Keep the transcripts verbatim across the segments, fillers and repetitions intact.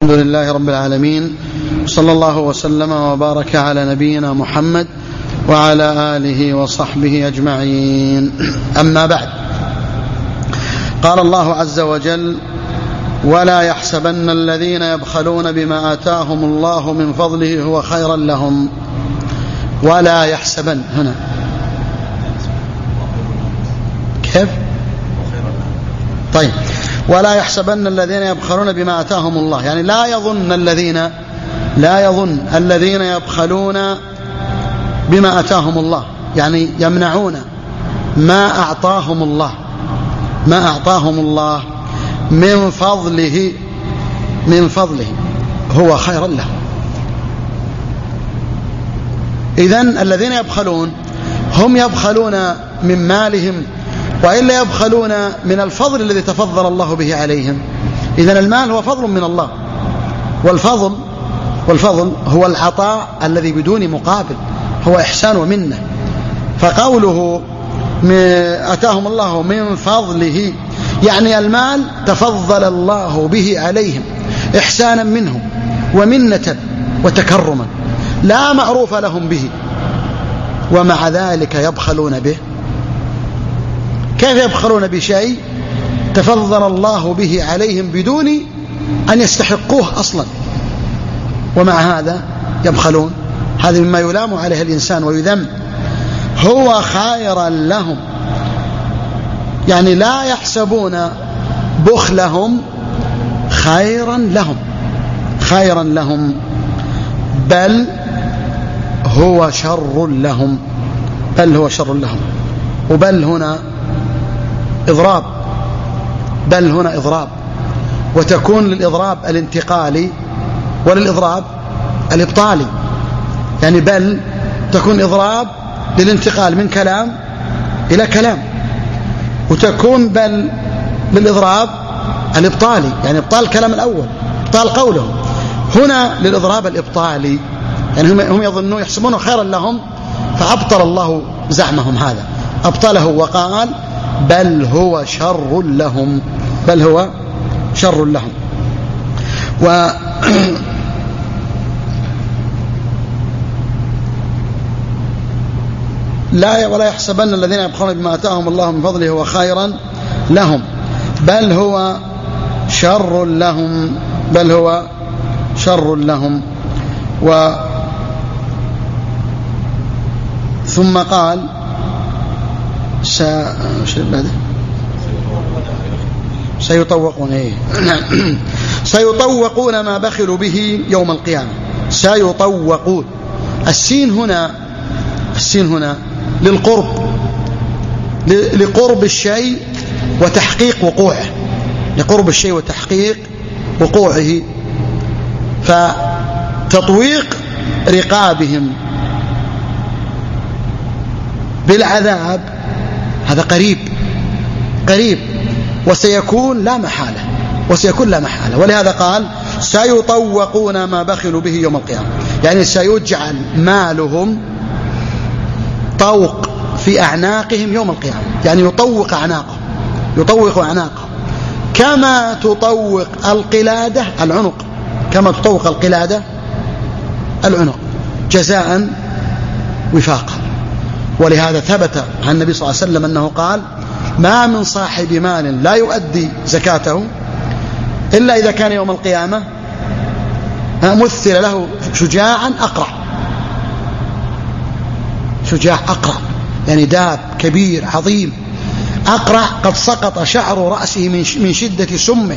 الحمد لله رب العالمين، صلى الله وسلم وبارك على نبينا محمد وعلى آله وصحبه أجمعين. أما بعد، قال الله عز وجل: ولا يحسبن الذين يبخلون بما آتاهم الله من فضله هو خيرا لهم. ولا يحسبن هنا كيف؟ طيب، ولا يحسبن الذين يبخلون بما آتاهم الله، يعني لا يظن الذين لا يظن الذين يبخلون بما آتاهم الله، يعني يمنعون ما أعطاهم الله ما أعطاهم الله من فضله من فضله هو خيرا لهم. إذن الذين يبخلون هم يبخلون من مالهم، وإلا يبخلون من الفضل الذي تفضل الله به عليهم. إذن المال هو فضل من الله، والفضل والفضل هو العطاء الذي بدون مقابل، هو إحسان ومنة. فقوله أتاهم الله من فضله يعني المال تفضل الله به عليهم إحسانا منه ومنة وتكرما، لا معروف لهم به، ومع ذلك يبخلون به. كيف يبخلون بشيء تفضل الله به عليهم بدون أن يستحقوه أصلا، ومع هذا يبخلون؟ هذا مما يلام عليه الإنسان ويذم. هو خيرا لهم، يعني لا يحسبون بخلهم خيرا لهم خيرا لهم بل هو شر لهم بل هو شر لهم. وبل هنا إضراب بل هنا إضراب وتكون للإضراب الانتقالي وللإضراب الإبطالي. يعني بل تكون إضراب للانتقال من كلام إلى كلام، وتكون بل للإضراب الإبطالي، يعني إبطال الكلام الأول، إبطال قوله. هنا للإضراب الإبطالي، يعني هم يظنون يحسبونه خيرا لهم، فأبطل الله زعمهم هذا، أبطله وقال بل هو شر لهم بل هو شر لهم. و لا ولا يحسبن الذين يبخلون بما آتاهم الله من فضله هو خيرا لهم بل هو شر لهم بل هو شر لهم. و ثم قال س... سيطوقون إيه؟ سيطوقون ما بخلوا به يوم القيامة. سيطوقون، السين هنا السين هنا للقرب، لقرب الشيء وتحقيق وقوعه، لقرب الشيء وتحقيق وقوعه. فتطويق رقابهم بالعذاب هذا قريب قريب وسيكون لا محالة وسيكون لا محالة ولهذا قال سيطوقون ما بخلوا به يوم القيامة، يعني سيجعل مالهم طوق في أعناقهم يوم القيامة، يعني يطوق أعناقهم يطوق أعناقهم كما تطوق القلادة العنق كما تطوق القلادة العنق جزاء وفاقا. ولهذا ثبت عن النبي صلى الله عليه وسلم أنه قال ما من صاحب مال لا يؤدي زكاته إلا إذا كان يوم القيامة مثل له شجاعا أقرع شجاع أقرع، يعني داب كبير عظيم أقرع قد سقط شعر رأسه من شدة سمه،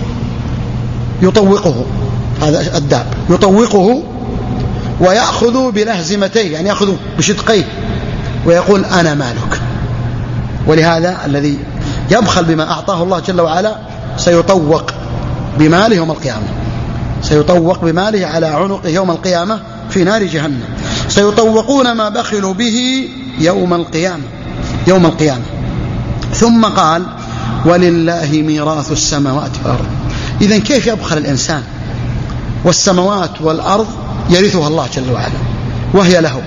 يطوقه هذا الداب يطوقه ويأخذ بلهزمتيه، يعني يأخذ بشدقيه ويقول أنا مالك. ولهذا الذي يبخل بما أعطاه الله جل وعلا سيطوق بماله يوم القيامة سيطوق بماله على عنقه يوم القيامة في نار جهنم. سيطوقون ما بخلوا به يوم القيامة يوم القيامة. ثم قال ولله ميراث السماوات والأرض. إذن كيف يبخل الإنسان والسماوات والأرض يرثها الله جل وعلا وهي له؟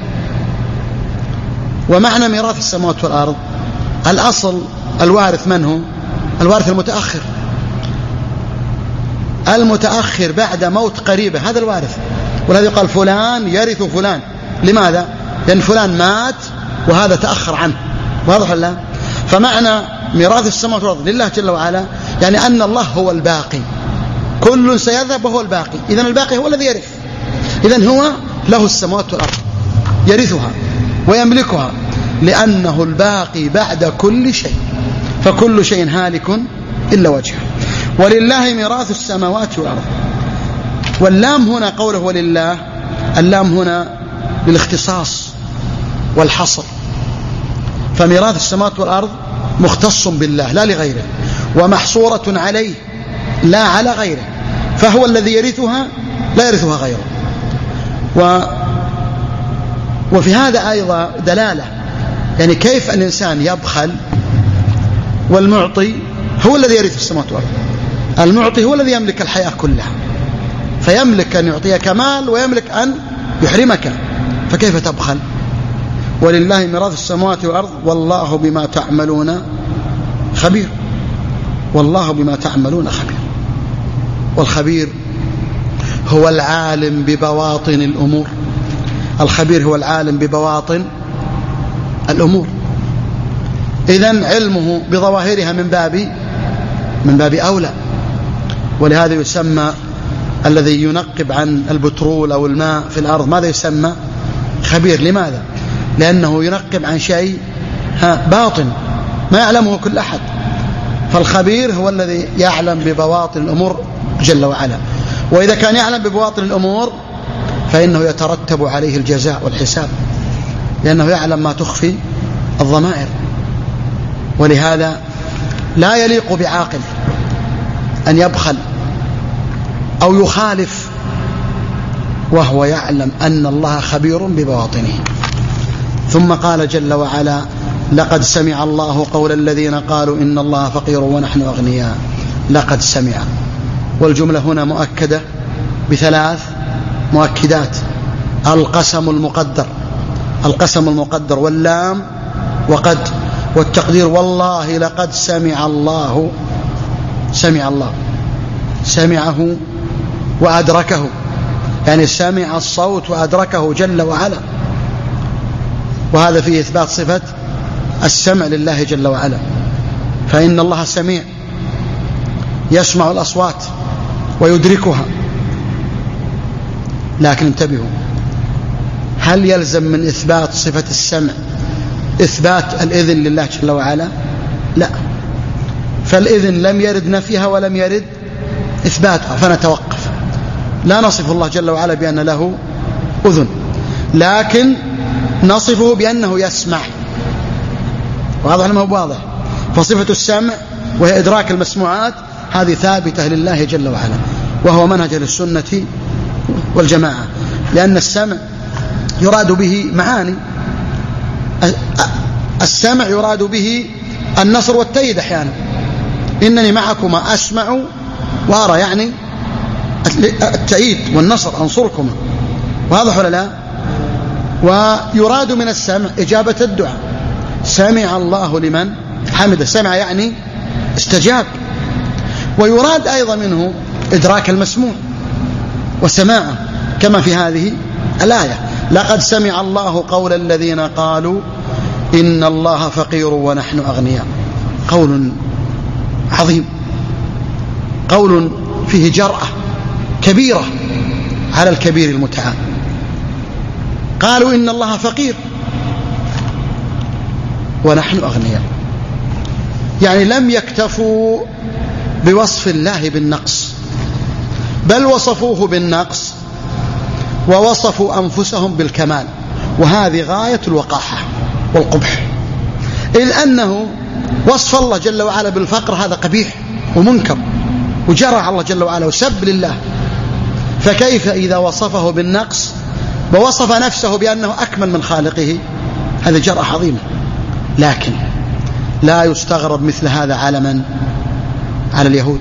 ومعنى ميراث السماوات والأرض الأصل الوارث من هو؟ الوارث المتأخر، المتأخر بعد موت قريبه هذا الوارث. ولهذا يقال فلان يرث فلان. لماذا؟ لأن فلان مات وهذا تأخر عنه. واضح ولا؟ فمعنى ميراث السماوات والأرض لله جل وعلا يعني أن الله هو الباقي، كل سيذهب وهو الباقي، إذن الباقي هو الذي يرث، إذن هو له السماوات والأرض يرثها ويملكها لأنه الباقي بعد كل شيء، فكل شيء هالك إلا وجهه. ولله ميراث السماوات والأرض. واللام هنا قوله ولله، اللام هنا للاختصاص والحصر، فميراث السماوات والأرض مختص بالله لا لغيره، ومحصورة عليه لا على غيره، فهو الذي يرثها لا يرثها غيره. و وفي هذا أيضا دلالة يعني كيف الإنسان يبخل والمعطي هو الذي يرث السماوات والأرض. المعطي هو الذي يملك الحياة كلها، فيملك أن يعطيك مال ويملك أن يحرمك، فكيف تبخل؟ ولله ميراث السماوات والأرض والله بما تعملون خبير. والله بما تعملون خبير. والخبير هو العالم ببواطن الأمور، الخبير هو العالم ببواطن الأمور. إذن علمه بظواهرها من باب من باب أولى. ولهذا يسمى الذي ينقب عن البترول أو الماء في الأرض ماذا يسمى؟ خبير. لماذا؟ لأنه ينقب عن شيء باطن ما يعلمه كل أحد، فالخبير هو الذي يعلم ببواطن الأمور جل وعلا. وإذا كان يعلم ببواطن الأمور فإنه يترتب عليه الجزاء والحساب، لأنه يعلم ما تخفي الضمائر. ولهذا لا يليق بعاقل أن يبخل أو يخالف وهو يعلم أن الله خبير ببواطنه. ثم قال جل وعلا لقد سمع الله قول الذين قالوا إن الله فقير ونحن أغنياء. لقد سمع، والجملة هنا مؤكدة بثلاث مؤكدات: القسم المقدر، القسم المقدر واللام وقد، والتقدير والله لقد سمع الله، سمع الله سمعه وأدركه، يعني سمع الصوت وأدركه جل وعلا. وهذا فيه إثبات صفة السمع لله جل وعلا، فإن الله سميع يسمع الأصوات ويدركها. لكن انتبهوا، هل يلزم من إثبات صفة السمع إثبات الإذن لله جل وعلا؟ لا، فالإذن لم يرد نفيها ولم يرد إثباتها، فنتوقف. لا نصف الله جل وعلا بأن له أذن، لكن نصفه بأنه يسمع. واضح ما هو واضح؟ فصفة السمع وهي إدراك المسموعات هذه ثابتة لله جل وعلا، وهو منهج السنة والجماعة، لأن السمع يراد به معاني. السمع يراد به النصر والتأييد أحيانا، إنني معكما أسمع وأرى، يعني التأييد والنصر، أنصركما. واضح ولا لا؟ ويراد من السمع إجابة الدعاء، سمع الله لمن حمده، سمع يعني استجاب. ويراد أيضا منه إدراك المسموع وسماعه، كما في هذه الآية لقد سمع الله قول الذين قالوا إن الله فقير ونحن أغنياء. قول عظيم، قول فيه جرأة كبيرة على الكبير المتعال. قالوا إن الله فقير ونحن أغنياء، يعني لم يكتفوا بوصف الله بالنقص، بل وصفوه بالنقص ووصفوا أنفسهم بالكمال، وهذه غاية الوقاحة والقبح. إذ أنه وصف الله جل وعلا بالفقر هذا قبيح ومنكر وجرع الله جل وعلا وسب لله، فكيف إذا وصفه بالنقص ووصف نفسه بأنه أكمل من خالقه؟ هذا جرأة عظيمة. لكن لا يستغرب مثل هذا على من؟ على اليهود،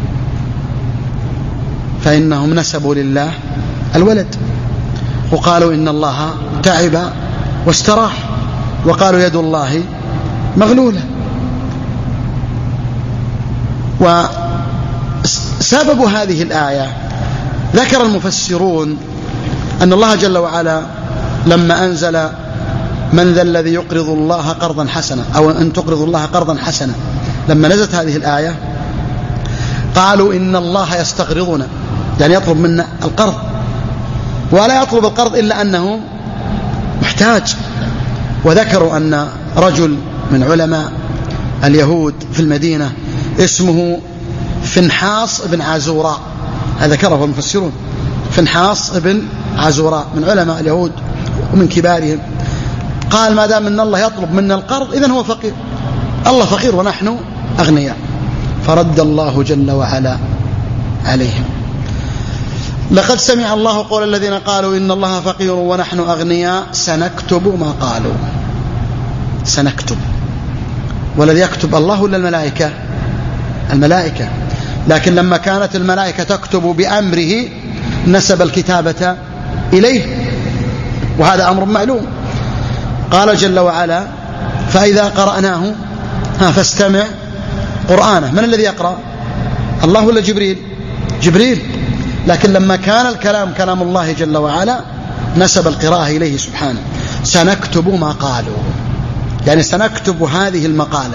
فإنهم نسبوا لله الولد، وقالوا إن الله تعب واستراح، وقالوا يد الله مغلولة. سبب هذه الآية ذكر المفسرون أن الله جل وعلا لما أنزل من ذا الذي يقرض الله قرضا حسنا أو أن تقرض الله قرضا حسنا، لما نزلت هذه الآية قالوا إن الله يستقرضنا، يعني يطلب منا القرض، ولا يطلب القرض إلا أنه محتاج. وذكروا أن رجل من علماء اليهود في المدينة اسمه فنحاص بن عزوراء، هذا ذكره المفسرون، فنحاص بن عزوراء من علماء اليهود ومن كبارهم، قال ما دام أن الله يطلب منا القرض إذن هو فقير، الله فقير ونحن أغنياء. فرد الله جل وعلا عليهم: لقد سمع الله قول الذين قالوا إن الله فقير ونحن أغنياء سنكتب ما قالوا. سنكتب، والذي يكتب الله ولا الملائكة؟ الملائكة. لكن لما كانت الملائكة تكتب بأمره نسب الكتابة إليه، وهذا أمر معلوم. قال جل وعلا: فإذا قرأناه فاستمع قرآنه. من الذي يقرأ؟ الله ولا جبريل؟ جبريل. لكن لما كان الكلام كلام الله جل وعلا نسب القراءة إليه سبحانه. سنكتب ما قالوا، يعني سنكتب هذه المقالة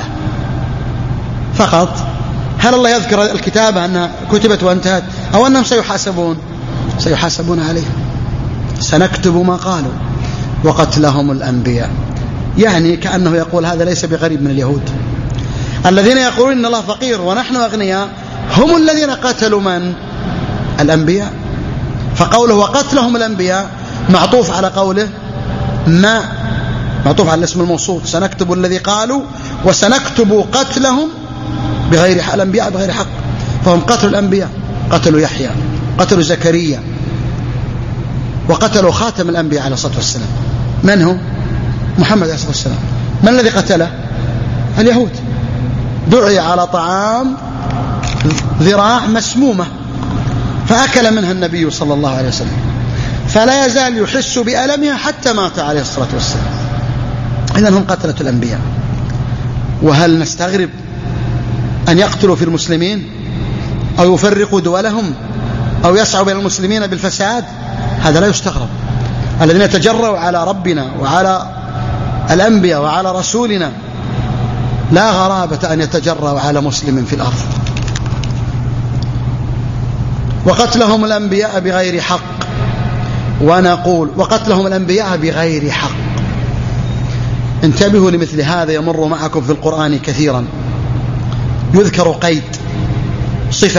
فقط. هل الله يذكر الكتابة أنها كتبت وانتهت، أو أنهم سيحاسبون؟ سيحاسبون عليه. سنكتب ما قالوا وقتلهم الأنبياء، يعني كأنه يقول هذا ليس بغريب من اليهود. الذين يقولون إن الله فقير ونحن أغنياء هم الذين قتلوا من؟ الأنبياء. فقوله وقتلهم الأنبياء معطوف على قوله ما، معطوف على الاسم الموصول. سنكتب الذي قالوا وسنكتب قتلهم بغير حق، الأنبياء بغير حق. فهم قتلوا الأنبياء، قتلوا يحيى، قتلوا زكريا، وقتلوا خاتم الأنبياء عليه الصلاة والسلام. من هو؟ محمد عليه الصلاة والسلام. من الذي قتله؟ اليهود. دعي على طعام ذراع مسمومة فأكل منها النبي صلى الله عليه وسلم، فلا يزال يحس بألمها حتى مات عليه الصلاة والسلام. إذن هم قتلة الأنبياء. وهل نستغرب أن يقتلوا في المسلمين أو يفرقوا دولهم أو يسعوا بين المسلمين بالفساد؟ هذا لا يستغرب. الذين يتجرؤوا على ربنا وعلى الأنبياء وعلى رسولنا لا غرابة أن يتجرؤوا على مسلم في الأرض. وقتلهم الأنبياء بغير حق ونقول وقتلهم الأنبياء بغير حق. انتبهوا لمثل هذا، يمر معكم في القرآن كثيرا. يذكر قيد صفة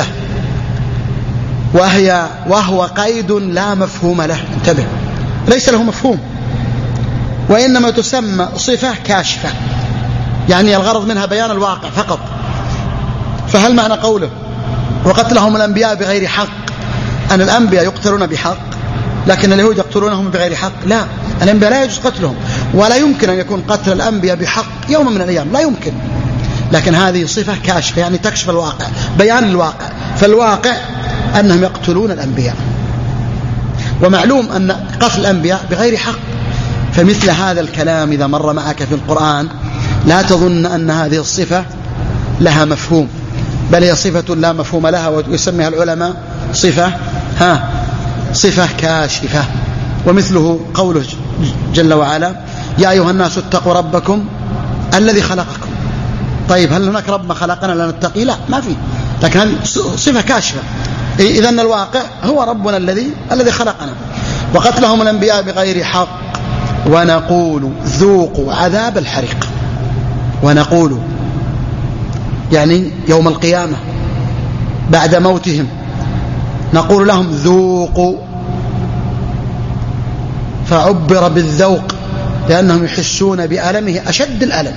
وهي وهو قيد لا مفهوم له، انتبه، ليس له مفهوم، وإنما تسمى صفة كاشفة، يعني الغرض منها بيان الواقع فقط. فهل معنى قوله وقتلهم الأنبياء بغير حق أن الأنبياء يقتلون بحق لكن اليهود يقتلونهم بغير حق؟ لا، الأنبياء لا يجوز قتلهم، ولا يمكن أن يكون قتل الأنبياء بحق يوم من الأيام، لا يمكن. لكن هذه صفة كاشفة، يعني تكشف الواقع، بيان الواقع. فالواقع أنهم يقتلون الأنبياء، ومعلوم أن قتل الأنبياء بغير حق. فمثل هذا الكلام إذا مر معك في القرآن لا تظن أن هذه الصفة لها مفهوم، بل هي صفة لا مفهوم لها، ويسميها العلماء صفة ها صفة كاشفة. ومثله قوله جل وعلا: يا أيها الناس اتقوا ربكم الذي خلقكم. طيب هل هناك رب ما خلقنا لنتقي؟ لا، ما في، لكن هذه صفة كاشفة. إذن الواقع هو ربنا الذي الذي خلقنا. وقتلهم الأنبياء بغير حق ونقول ذوقوا عذاب الحريق. ونقول يعني يوم القيامة بعد موتهم نقول لهم ذوقوا، فعبر بالذوق لأنهم يحسون بألمه أشد الألم.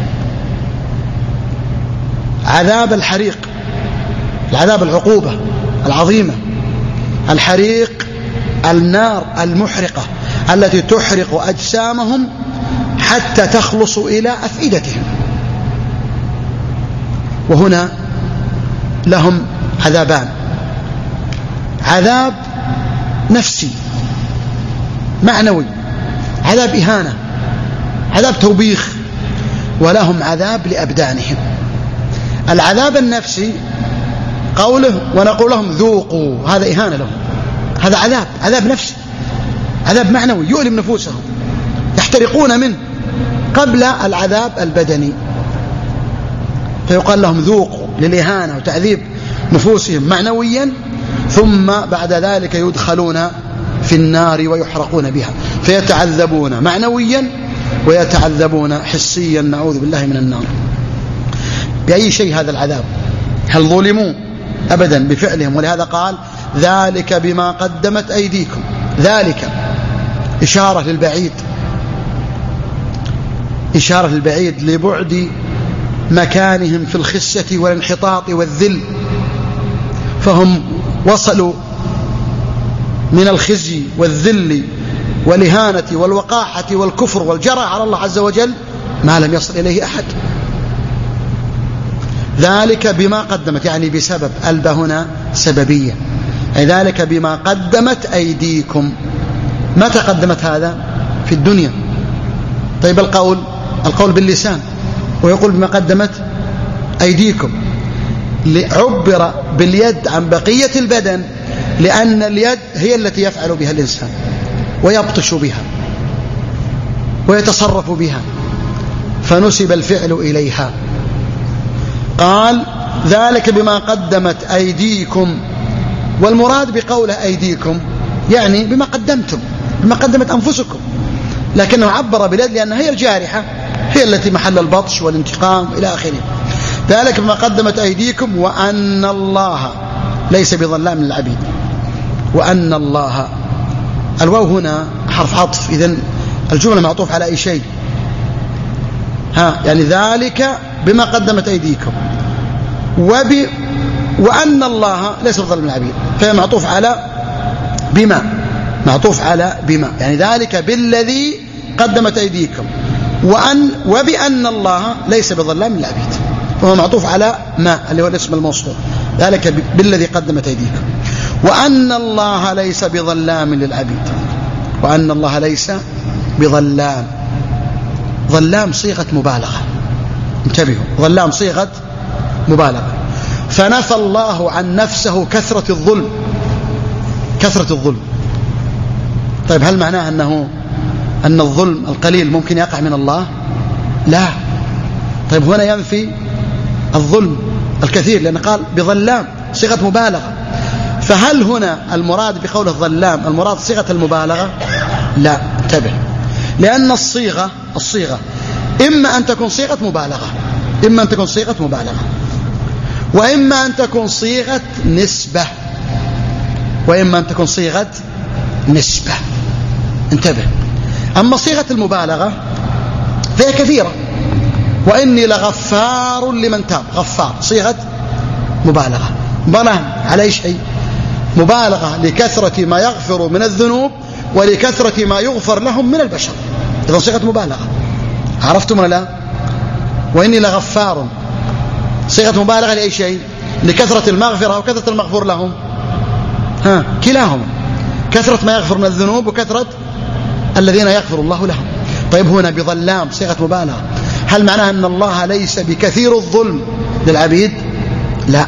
عذاب الحريق، العذاب العقوبة العظيمة. الحريق النار المحرقة التي تحرق أجسامهم حتى تخلص إلى أفئدتهم. وهنا لهم عذابان: عذاب نفسي معنوي، عذاب إهانة، عذاب توبيخ، ولهم عذاب لأبدانهم. العذاب النفسي قوله ونقول لهم ذوقوا، هذا إهانة لهم، هذا عذاب، عذاب نفسي، عذاب معنوي يؤلم نفوسهم يحترقون منه قبل العذاب البدني. فيقال لهم ذوقوا للإهانة وتعذيب نفوسهم معنويا، ثم بعد ذلك يدخلون في النار ويحرقون بها، فيتعذبون معنويا ويتعذبون حسيا، نعوذ بالله من النار. بأي شيء هذا العذاب؟ هل ظلموا؟ أبدا، بفعلهم. ولهذا قال ذلك بما قدمت أيديكم، ذلك إشارة للبعيد، إشارة للبعيد لبعد مكانهم في الخسة والانحطاط والذل، فهم وصلوا من الخزي والذل والإهانة والوقاحة والكفر والجرأة على الله عز وجل ما لم يصل إليه أحد. ذلك بما قدمت، يعني بسبب، الب هنا سببية، يعني ذلك بما قدمت أيديكم. متى قدمت هذا؟ في الدنيا. طيب القول، القول باللسان، ويقول بما قدمت أيديكم، عبر باليد عن بقية البدن لأن اليد هي التي يفعل بها الإنسان ويبطش بها ويتصرف بها، فنسب الفعل إليها. قال ذلك بما قدمت أيديكم، والمراد بقوله أيديكم يعني بما قدمتم، بما قدمت أنفسكم، لكنه عبر باليد لأنها هي الجارحة، هي التي محل البطش والانتقام إلى آخره. ذلك بما قدمت أيديكم وأن الله ليس بظلام للعبيد. وأن الله، الواو هنا حرف عطف، إذن الجملة معطوف على أي شيء؟ ها، يعني ذلك بما قدمت أيديكم وب... وأن الله ليس بظلام للعبيد، فهي معطوف على بما، معطوف على بما، يعني ذلك بالذي قدمت أيديكم، وأن وبأن الله ليس بظلام للعبيد، فهو معطوف على ما اللي هو الاسم الموصول، ذلك بالذي قدمت أيديكم، وأن الله ليس بظلام للعبيد. وأن الله ليس بظلام، ظلام صيغة مبالغة، انتبهوا، ظلام صيغة مبالغة. فنفى الله عن نفسه كثرة الظلم، كثرة الظلم. طيب هل معناه أنه أن الظلم القليل ممكن يقع من الله؟ لا. طيب هنا ينفي الظلم الكثير لأنه قال بظلام، صيغة مبالغة. فهل هنا المراد بقوله ظلام المراد صيغة المبالغة؟ لا، انتبه، لأن الصيغة الصيغة إما أن تكون صيغة مبالغة، إما أن تكون صيغة مبالغة، وإما أن تكون صيغة نسبة، وإما أن تكون صيغة نسبة، انتبه. أما صيغة المبالغة فهي كثيرة، وإني لغفار لمن تاب، غفار صيغة مبالغة، مبالغة على أي شيء؟ مبالغة لكثرة ما يغفر من الذنوب ولكثرة ما يغفر لهم من البشر، إذا صيغة مبالغة. عرفتم ولا لا؟ وإني لغفار صيغة مبالغة لأي شيء؟ لكثرة المغفرة وكثرة المغفور لهم، ها كلاهما، كثرة ما يغفر من الذنوب وكثرة الذين يغفر الله لهم. طيب هنا بظلام صيغة مبالغة، هل معناه أن الله ليس بكثير الظلم للعبيد؟ لا،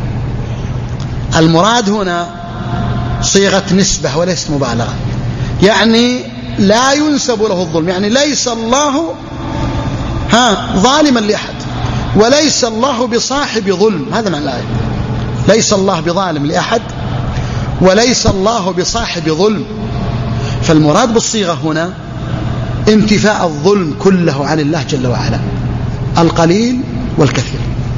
المراد هنا صيغة نسبة وليس مبالغة، يعني لا ينسب له الظلم، يعني ليس الله ها ظالما لأحد، وليس الله بصاحب ظلم، هذا معنى الآية، ليس الله بظالم لأحد وليس الله بصاحب ظلم. فالمراد بالصيغة هنا انتفاء الظلم كله عن الله جل وعلا، القليل والكثير.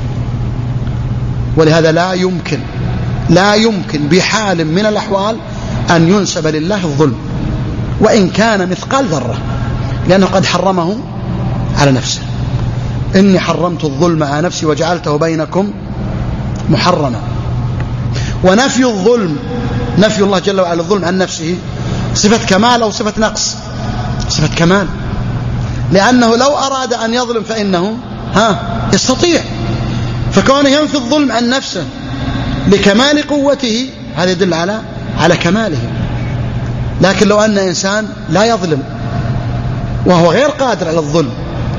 ولهذا لا يمكن لا يمكن بحال من الأحوال أن ينسب لله الظلم وإن كان مثقال ذرة، لأنه قد حرمه على نفسه، إني حرمت الظلم على نفسي وجعلته بينكم محرما. ونفي الظلم، نفي الله جل وعلا الظلم عن نفسه صفة كمال أو صفة نقص؟ صفة كمال، لأنه لو أراد أن يظلم فإنه ها يستطيع، فكونه ينفي الظلم عن نفسه لكمال قوته هذا يدل على على كماله. لكن لو أن إنسان لا يظلم وهو غير قادر على الظلم،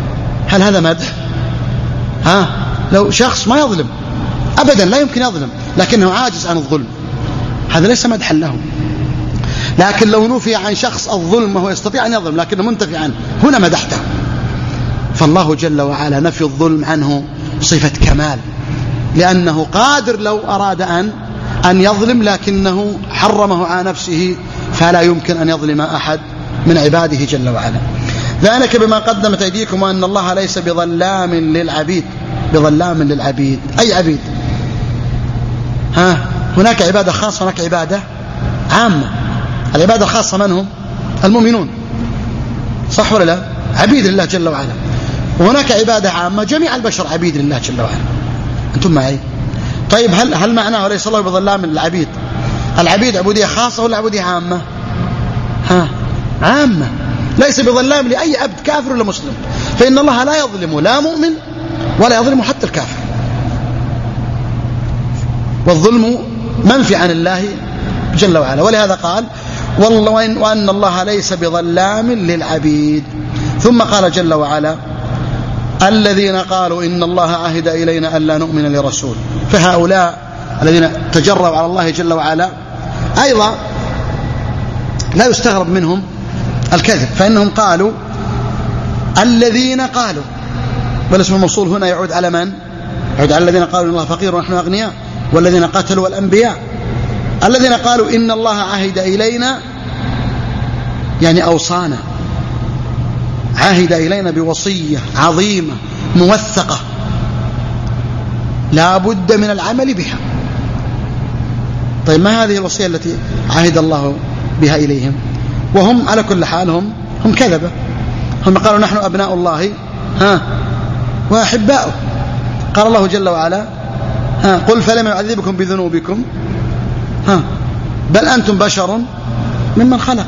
هل هذا مدح؟ ها لو شخص ما يظلم أبدا، لا يمكن يظلم، لكنه عاجز عن الظلم، هذا ليس مدحا له. لكن لو نفي عن شخص الظلم وهو يستطيع أن يظلم لكنه منتفي عنه، هنا مدحته. فالله جل وعلا نفي الظلم عنه صفة كمال، لأنه قادر لو أراد أن أن يظلم، لكنه حرمه على نفسه، فلا يمكن أن يظلم أحد من عباده جل وعلا. ذلك بما قدمت أيديكم وأن الله ليس بظلام للعبيد. بظلام للعبيد أي عبيد؟ ها، هناك عبادة خاصة، هناك عبادة عامة. العبادة الخاصة من هم؟ المؤمنون، صح ولا لا؟ عبيد لله جل وعلا. وهناك عبادة عامة، جميع البشر عبيد لله جل وعلا. أنتم معي؟ طيب هل هل معناه ليس الله بظلام للعبيد؟ العبيد عبودية خاصة ولا عبودية عامة؟ ها، عامة. ليس بظلام لأي عبد كافر ولا مسلم، فإن الله لا يظلم لا مؤمن ولا يظلم حتى الكافر. والظلم منفي عن الله جل وعلا. ولهذا قال والله وأن الله ليس بظلام للعبيد. ثم قال جل وعلا الذين قالوا إن الله عهد إلينا ألا نؤمن لرسول. فهؤلاء الذين تجروا على الله جل وعلا أيضا لا يستغرب منهم الكذب، فإنهم قالوا الذين قالوا، والاسم الموصول هنا يعود على من؟ يعود على الذين قالوا إن الله فقير ونحن أغنياء، والذين قتلوا الأنبياء. الذين قالوا إن الله عهد إلينا يعني أوصانا، عهد إلينا بوصية عظيمة موثقة لا بد من العمل بها. طيب ما هذه الوصية التي عهد الله بها إليهم؟ وهم على كل حال هم هم كذبة. هم قالوا نحن أبناء الله ها وأحباؤه. قال الله جل وعلا ها قل فلم يعذبكم بذنوبكم ها بل أنتم بشر ممن خلق.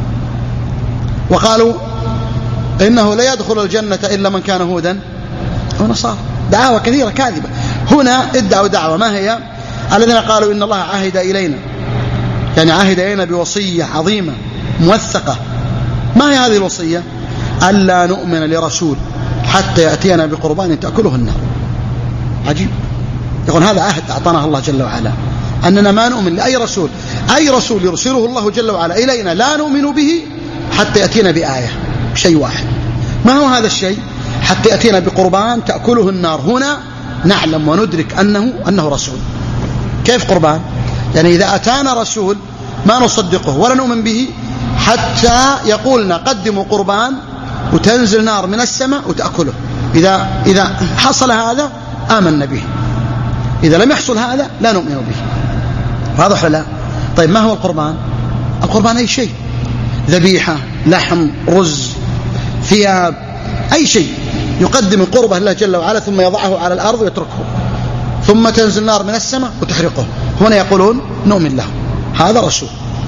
وقالوا إنه لا يدخل الجنة إلا من كان هودا أو نصارى. دعاوى كثيرة كاذبة. هنا ادعوا دعوة، ما هي؟ الذين قالوا إن الله عهد إلينا، يعني عهد إلينا بوصية عظيمة موثقة. ما هي هذه الوصية؟ ألا نؤمن لرسول حتى يأتينا بقربان تأكله النار. عجيب. يقول هذا عهد أعطانا الله جل وعلا أننا ما نؤمن لأي رسول، أي رسول يرسله الله جل وعلا إلينا لا نؤمن به حتى يأتينا بآية، شيء واحد. ما هو هذا الشيء؟ حتى يأتينا بقربان تأكله النار. هنا نعلم وندرك أنه أنه رسول. كيف قربان؟ يعني إذا أتانا رسول ما نصدقه ولا نؤمن به حتى يقولنا قدموا قربان وتنزل نار من السماء وتأكله. إذا إذا حصل هذا آمنا به، إذا لم يحصل هذا لا نؤمن به. واضح ولا لا؟ طيب ما هو القربان؟ القربان أي شيء، ذبيحة، لحم، رز، ثياب، أي شيء يقدم قربه لله جل وعلا ثم يضعه على الأرض ويتركه، ثم تنزل نار من السماء وتحرقه. هنا يقولون نؤمن له، هذا رسول.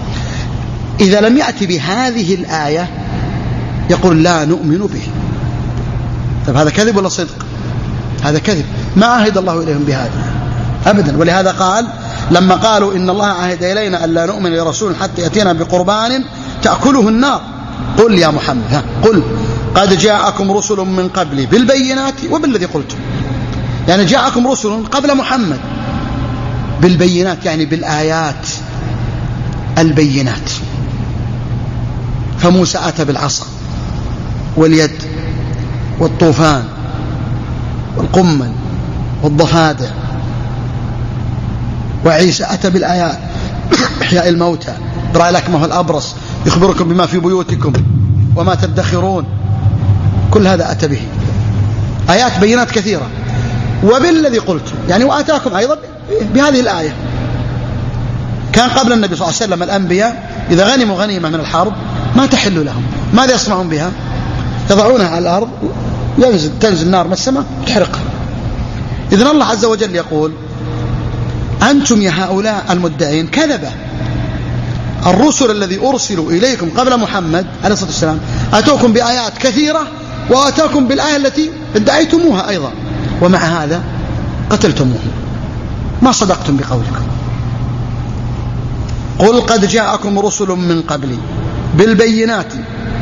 إذا لم يأتي بهذه الآية يقول لا نؤمن به. طيب هذا كذب ولا صدق؟ هذا كذب. ما عهد الله إليهم بهذا أبدا. ولهذا قال لما قالوا إن الله عهد إلينا ألا نؤمن لرسول حتى يأتينا بقربان تأكله النار قل يا محمد ها قل قد جاءكم رسل من قبلي بالبينات وبالذي قلتم. يعني جاءكم رسل قبل محمد بالبينات، يعني بالآيات البينات. فموسى أتى بالعصا واليد والطوفان والقمل والضفادع، وعيسى أتى بالآيات إحياء الموتى، برأي الأكمه الأبرص، يخبركم بما في بيوتكم وما تدخرون. كل هذا أتى به آيات بينات كثيرة. وبالذي قلتم يعني وآتاكم أيضا بهذه الآية. كان قبل النبي صلى الله عليه وسلم الأنبياء إذا غنموا غنيمة من الحرب ما تحل لهم، ماذا يصنعون بها؟ يضعونها على الأرض ينزل تنزل نار من السماء تحرقها. إذن الله عز وجل يقول أنتم يا هؤلاء المدعين كذبة. الرسل الذي أرسلوا إليكم قبل محمد عليه الصلاة والسلام أتوكم بآيات كثيرة وأتاكم بالآية التي ادعيتموها أيضا، ومع هذا قتلتموهم، ما صدقتم بقولكم. قل قد جاءكم رسل من قبلي بالبينات.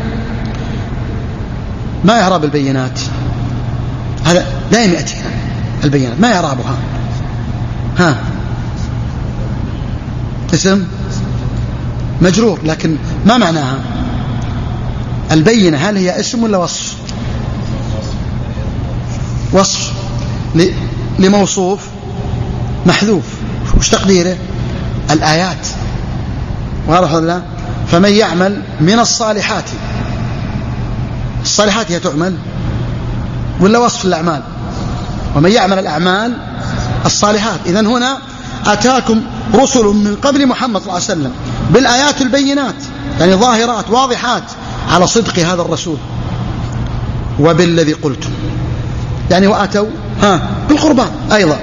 ما إعراب البينات؟ هذا دائما يأتينا البينات، ما إعرابها؟ ها اسم مجرور، لكن ما معناها البينة؟ هل هي اسم ولا وصف؟ وصف لموصوف محذوف. وش تقديره؟ الآيات. واضح ولا لا؟ فمن يعمل من الصالحات، الصالحات هي تعمل ولا وصف الأعمال؟ ومن يعمل الأعمال الصالحات. إذن هنا أتاكم رسل من قبل محمد صلى الله عليه وسلم بالآيات البينات، يعني ظاهرات واضحات على صدق هذا الرسول، وبالذي قلتم، يعني وأتوا ها بالقربان أيضا،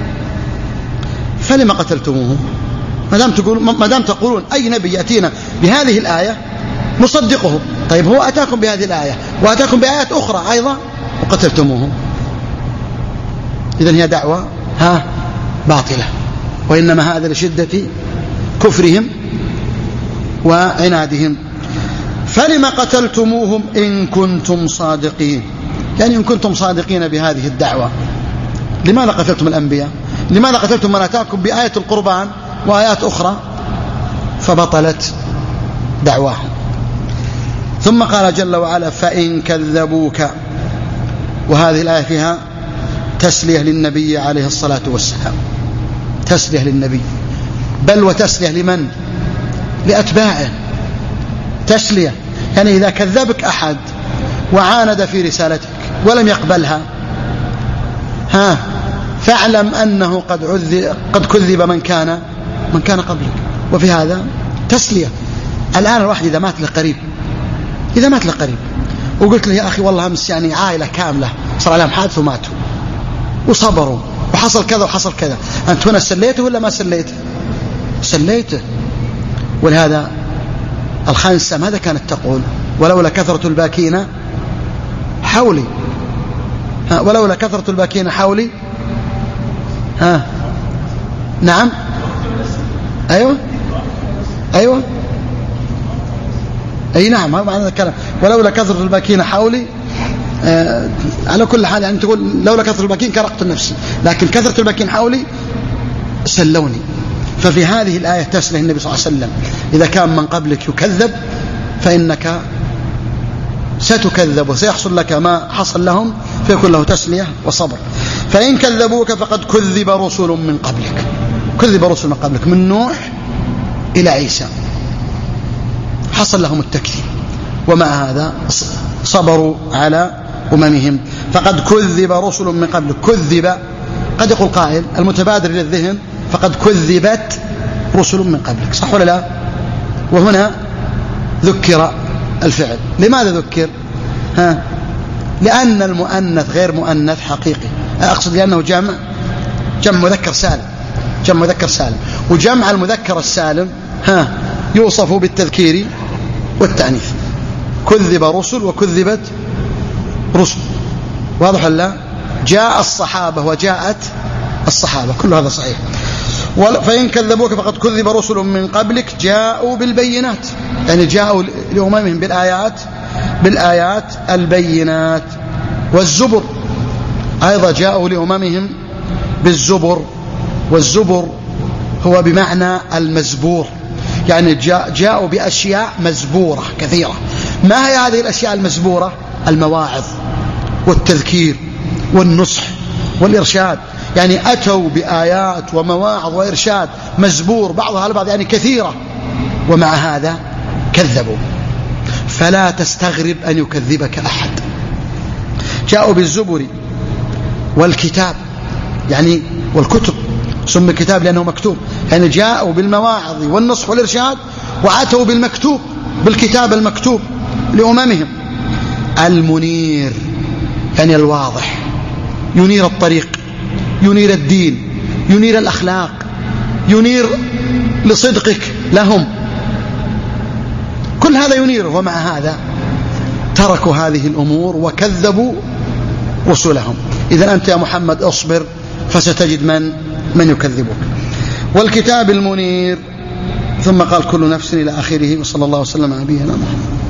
فلما قتلتموهم؟ ما دام تقولون ما دام تقولون أي نبي يأتينا بهذه الآية نصدقه. طيب هو أتاكم بهذه الآية وأتاكم بآيات أخرى أيضا وقتلتموهم، إذن هي دعوة ها باطلة، وإنما هذا لشدة كفرهم وعنادهم. فلما قتلتموهم إن كنتم صادقين، يعني إن كنتم صادقين بهذه الدعوة لماذا قتلتم الأنبياء؟ لماذا قتلتم من أتاكم بآية القربان وآيات أخرى؟ فبطلت دعواهم. ثم قال جل وعلا فإن كذبوك، وهذه الآية فيها تسلية للنبي عليه الصلاة والسلام، تسلية للنبي، بل وتسلية لمن؟ لأتباعه. تسلية يعني إذا كذبك أحد وعاند في رسالتك ولم يقبلها، ها فاعلم أنه قد عذب قد كذب من كان من كان قبلك. وفي هذا تسلية. الآن الواحد إذا مات لقريب إذا مات لقريب وقلت له يا أخي والله أمس يعني عائلة كاملة صار لهم حادث وماتوا وصبروا وحصل كذا وحصل كذا، أنت هنا سليته ولا ما سليته؟ سليته. ولهذا الخنسة ماذا كانت تقول؟ ولولا كثرة الباكين حولي، ها ولولا كثرة الباكين حولي، ها نعم أيوة أيوة أي نعم، هذا معنى الكلام. ولولا كثرة الباكين حولي، آه على كل حال يعني تقول لولا كثرة الباكين كرقت نفسي، لكن كثرة الباكين حولي سلوني. ففي هذه الآية تسليه النبي صلى الله عليه وسلم، إذا كان من قبلك يكذب فإنك ستكذب وسيحصل لك ما حصل لهم، فيكون له تسلية وصبر. فإن كذبوك فقد كذب رسل من قبلك، كذب رسل من قبلك من نوح إلى عيسى حصل لهم التكذيب، ومع هذا صبروا على أممهم. فقد كذب رسل من قبلك، كذب قد يقول قائل المتبادر للذهن فقد كذبت رسل من قبلك، صح ولا لا؟ وهنا ذكر الفعل. لماذا ذكر؟ ها لأن المؤنث غير مؤنث حقيقي، أقصد لأنه جمع جمع مذكر سالم، جمع مذكر سالم، وجمع المذكر السالم ها يوصف بالتذكير والتأنيث. كذب رسل وكذبت رسل، واضح ولا؟ جاء الصحابة وجاءت الصحابة، كل هذا صحيح. فإن كذبوك فقد كذب رسل من قبلك جاءوا بالبينات، يعني جاءوا لأممهم بالآيات بالآيات البينات، والزبر أيضا جاءوا لأممهم بالزبر، والزبر هو بمعنى المزبور، يعني جاء جاءوا بأشياء مزبورة كثيرة. ما هي هذه الأشياء المزبورة؟ المواعظ والتذكير والنصح والإرشاد، يعني أتوا بآيات ومواعظ وإرشاد مزبور بعضها على بعض، يعني كثيرة، ومع هذا كذبوا. فلا تستغرب أن يكذبك أحد. جاءوا بالزبر والكتاب، يعني والكتب، سمي كتاب لأنه مكتوب، يعني جاءوا بالمواعظ والنصح والإرشاد وأتوا بالمكتوب بالكتاب المكتوب لأممهم. المنير يعني الواضح، ينير الطريق، ينير الدين، ينير الأخلاق، ينير لصدقك لهم، كل هذا ينيره. ومع هذا تركوا هذه الأمور وكذبوا رسلهم. إذن أنت يا محمد أصبر فستجد من من يكذبك. والكتاب المنير. ثم قال كل نفس إلى آخره، وصلى الله وسلم على نبينا محمد.